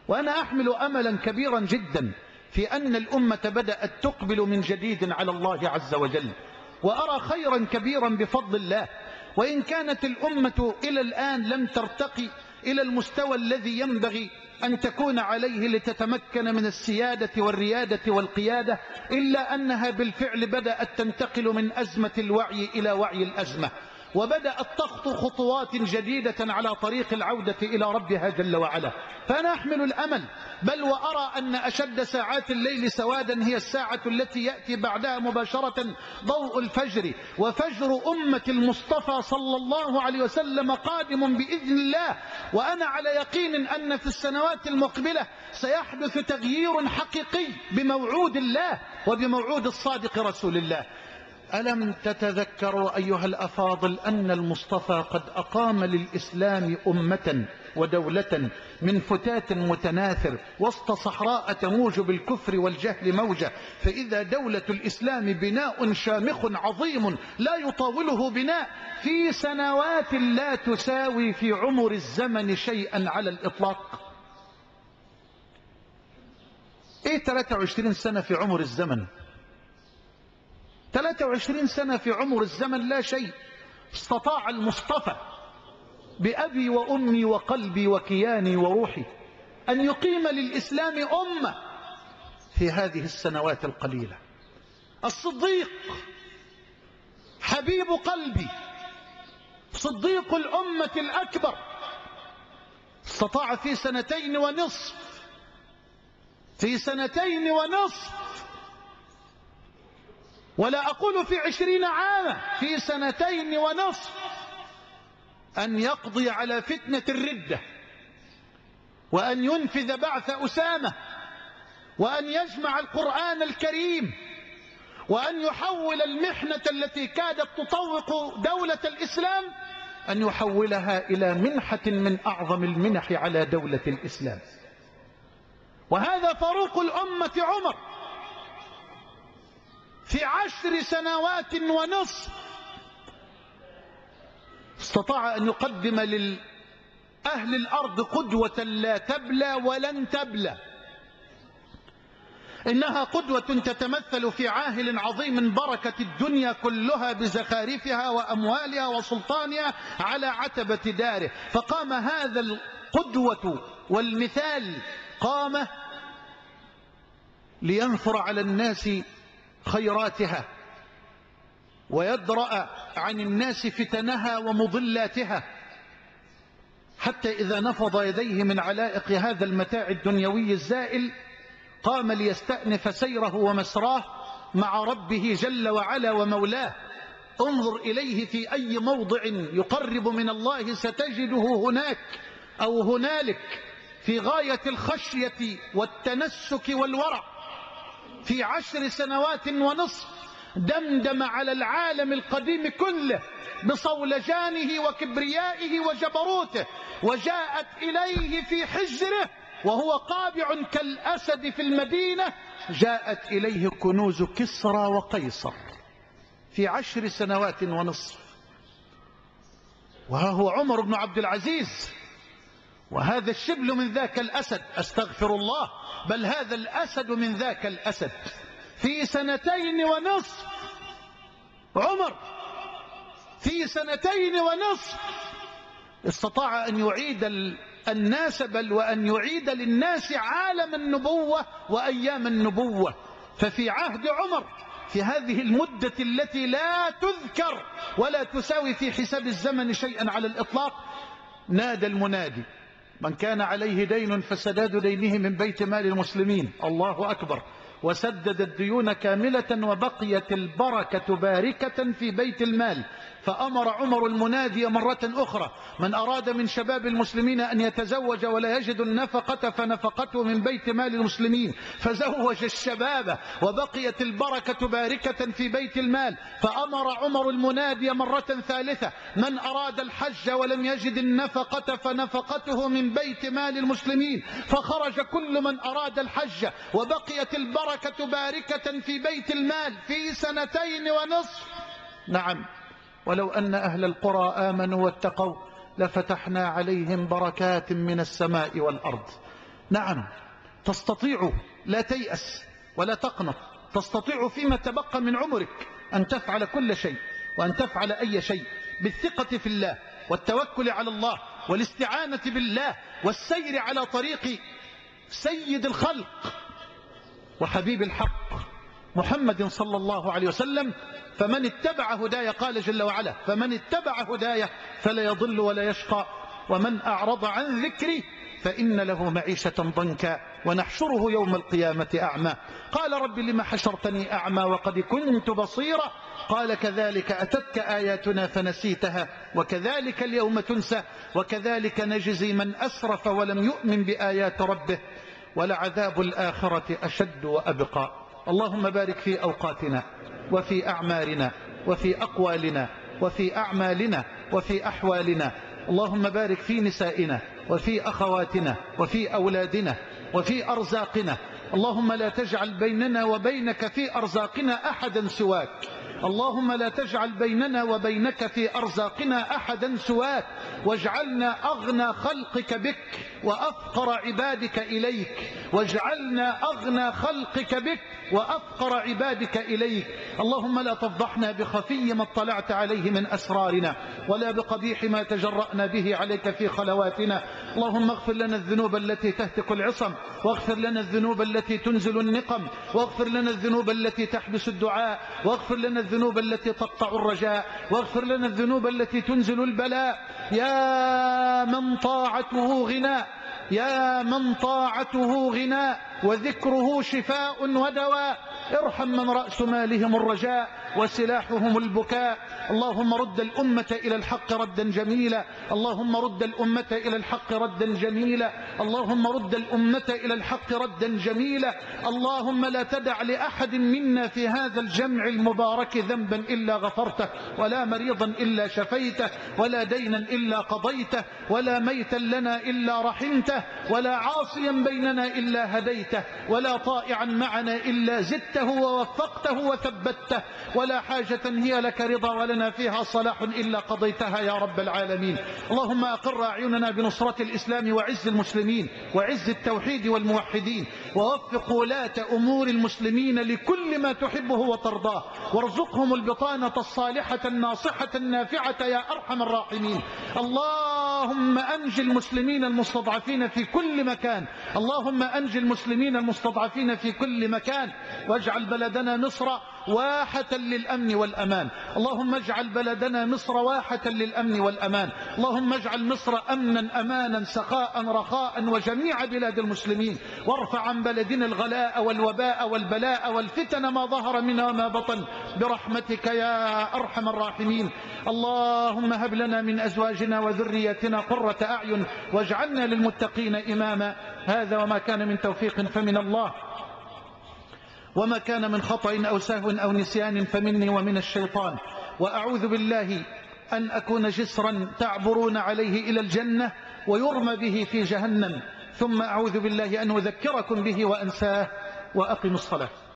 وأنا أحمل أملا كبيرا جدا في أن الأمة بدأت تقبل من جديد على الله عز وجل، وأرى خيرا كبيرا بفضل الله. وإن كانت الأمة إلى الآن لم ترتقي إلى المستوى الذي ينبغي أن تكون عليه لتتمكن من السيادة والريادة والقيادة، إلا أنها بالفعل بدأت تنتقل من أزمة الوعي إلى وعي الأزمة، وبدأت تخطو خطوات جديدة على طريق العودة إلى ربها جل وعلا. فأنا أحمل الأمل، بل وأرى أن أشد ساعات الليل سوادا هي الساعة التي يأتي بعدها مباشرة ضوء الفجر، وفجر أمة المصطفى صلى الله عليه وسلم قادم بإذن الله. وأنا على يقين أن في السنوات المقبلة سيحدث تغيير حقيقي بموعود الله وبموعود الصادق رسول الله. ألم تتذكروا أيها الأفاضل أن المصطفى قد أقام للإسلام أمة ودولة من فتات متناثر وسط صحراء تموج بالكفر والجهل موجة، فإذا دولة الإسلام بناء شامخ عظيم لا يطاوله بناء في سنوات لا تساوي في عمر الزمن شيئا على الإطلاق. إيه ثلاثة وعشرين سنة في عمر الزمن؟ ثلاثة وعشرين سنة في عمر الزمن لا شيء. استطاع المصطفى بأبي وأمي وقلبي وكياني وروحي أن يقيم للإسلام أمة في هذه السنوات القليلة. الصديق حبيب قلبي، صديق الأمة الأكبر، استطاع في سنتين ونصف في سنتين ونصف ولا أقول في عشرين عاما، في سنتين ونصف أن يقضي على فتنة الردة، وأن ينفذ بعث أسامة، وأن يجمع القرآن الكريم، وأن يحول المحنة التي كادت تطوق دولة الإسلام أن يحولها إلى منحة من أعظم المنح على دولة الإسلام. وهذا فاروق الأمة عمر في عشر سنوات ونصف استطاع أن يقدم لأهل الأرض قدوة لا تبلى ولن تبلى. إنها قدوة تتمثل في عاهل عظيم بركة الدنيا كلها بزخارفها وأموالها وسلطانها على عتبة داره. فقام هذا القدوة والمثال، قام لينثر على الناس خيراتها ويدرأ عن الناس فتنها ومضلاتها، حتى إذا نفض يديه من علائق هذا المتاع الدنيوي الزائل قام ليستأنف سيره ومسراه مع ربه جل وعلا ومولاه. انظر إليه في أي موضع يقرب من الله ستجده هناك أو هنالك في غاية الخشية والتنسك والورع. في عشر سنوات ونصف دمدم على العالم القديم كله بصولجانه وكبريائه وجبروته، وجاءت إليه في حجره وهو قابع كالأسد في المدينة، جاءت إليه كنوز كسرى وقيصر في عشر سنوات ونصف. وها هو عمر بن عبد العزيز، وهذا الشبل من ذاك الأسد، أستغفر الله، بل هذا الأسد من ذاك الأسد. في سنتين ونصف عمر، في سنتين ونصف استطاع أن يعيد الناس، بل وأن يعيد للناس عالم النبوة وأيام النبوة. ففي عهد عمر في هذه المدة التي لا تذكر ولا تساوي في حساب الزمن شيئا على الإطلاق، نادى المنادي: من كان عليه دين فسداد دينه من بيت مال المسلمين. الله أكبر. وسدد الديون كاملة وبقيت البركة باركة في بيت المال. فأمر عمر المنادي مرة أخرى: من أراد من شباب المسلمين أن يتزوج ولا يجد النفقة فنفقته من بيت مال المسلمين، فزوج الشباب وبقيت البركة باركة في بيت المال. فأمر عمر المنادي مرة ثالثة: من أراد الحج ولم يجد النفقة فنفقته من بيت مال المسلمين، فخرج كل من أراد الحج وبقيت البركة باركة في بيت المال في سنتين ونصف. نعم، ولو أن أهل القرى آمنوا واتقوا لفتحنا عليهم بركات من السماء والأرض. نعم تستطيع، لا تيأس ولا تقنط، تستطيع فيما تبقى من عمرك أن تفعل كل شيء، وأن تفعل أي شيء بالثقة في الله والتوكل على الله والاستعانة بالله والسير على طريق سيد الخلق وحبيب الحق محمد صلى الله عليه وسلم. فمن اتبع هدايا، قال جل وعلا: فمن اتبع هدايا فلا يضل ولا يشقى، ومن أعرض عن ذكري فإن له معيشة ضنكا ونحشره يوم القيامة أعمى. قال: رب لما حشرتني أعمى وقد كنت بصيرا؟ قال: كذلك أتتك آياتنا فنسيتها وكذلك اليوم تنسى وكذلك نجزي من أسرف ولم يؤمن بآيات ربه ولعذاب الآخرة أشد وأبقى. اللهم بارك في أوقاتنا وفي أعمارنا وفي أقوالنا وفي أعمالنا وفي أحوالنا. اللهم بارك في نسائنا وفي أخواتنا وفي أولادنا وفي أرزاقنا. اللهم لا تجعل بيننا وبينك في أرزاقنا أحدا سواك. اللهم لا تجعل بيننا وبينك في أرزاقنا أحدا سواك، واجعلنا أغنى خلقك بك وأفقر عبادك إليك، واجعلنا أغنى خلقك بك وأفقر عبادك إليك. اللهم لا تفضحنا بخفي ما اطلعت عليه من أسرارنا، ولا بقبيح ما تجرأنا به عليك في خلواتنا. اللهم اغفر لنا الذنوب التي تهتك العصم، واغفر لنا الذنوب التي تنزل النقم، واغفر لنا الذنوب التي تحبس الدعاء، واغفر لنا الذنوب التي تقطع الرجاء، واغفر لنا الذنوب التي تنزل البلاء. يا من طاعته غناء، يا من طاعته غناء وذكره شفاء ودواء، ارحم من رأس مالهم الرجاء وسلاحهم البكاء. اللهم رد الأمة إلى الحق ردا جميلا، اللهم رد الأمة إلى الحق ردا جميلا، اللهم رد الأمة إلى الحق ردا جميلا. اللهم لا تدع لأحد منا في هذا الجمع المبارك ذنبا إلا غفرته، ولا مريضا إلا شفيته، ولا دينا إلا قضيته، ولا ميتا لنا إلا رحمته، ولا عاصيا بيننا إلا هديته، ولا طائعا معنا إلا زدته ووفقته وثبته، ولا حاجة هي لك رضا ولنا فيها صلاح إلا قضيتها يا رب العالمين. اللهم أقر أعيننا بنصرة الإسلام وعز المسلمين وعز التوحيد والموحدين، ووفق ولاة أمور المسلمين لكل ما تحبه وترضاه، وارزقهم البطانة الصالحة الناصحة النافعة يا أرحم الراحمين. اللهم أنج المسلمين المستضعفين في كل مكان، اللهم أنج المسلمين المستضعفين في كل مكان، واجعل بلدنا مصر واحة للأمن والأمان. اللهم اجعل بلدنا مصر واحة للأمن والأمان. اللهم اجعل مصر أمنا أمانا سخاء رخاء وجميع بلاد المسلمين، وارفع عن بلدنا الغلاء والوباء والبلاء والفتن ما ظهر منها وما بطن برحمتك يا أرحم الراحمين. اللهم هب لنا من أزواجنا وذريتنا قرة أعين واجعلنا للمتقين إماما. هذا وما كان من توفيق فمن الله، وما كان من خطأ أو سهو أو نسيان فمني ومن الشيطان. وأعوذ بالله أن أكون جسرا تعبرون عليه إلى الجنة ويرمى به في جهنم، ثم أعوذ بالله أن أذكركم به وأنساه. وأقم الصلاة.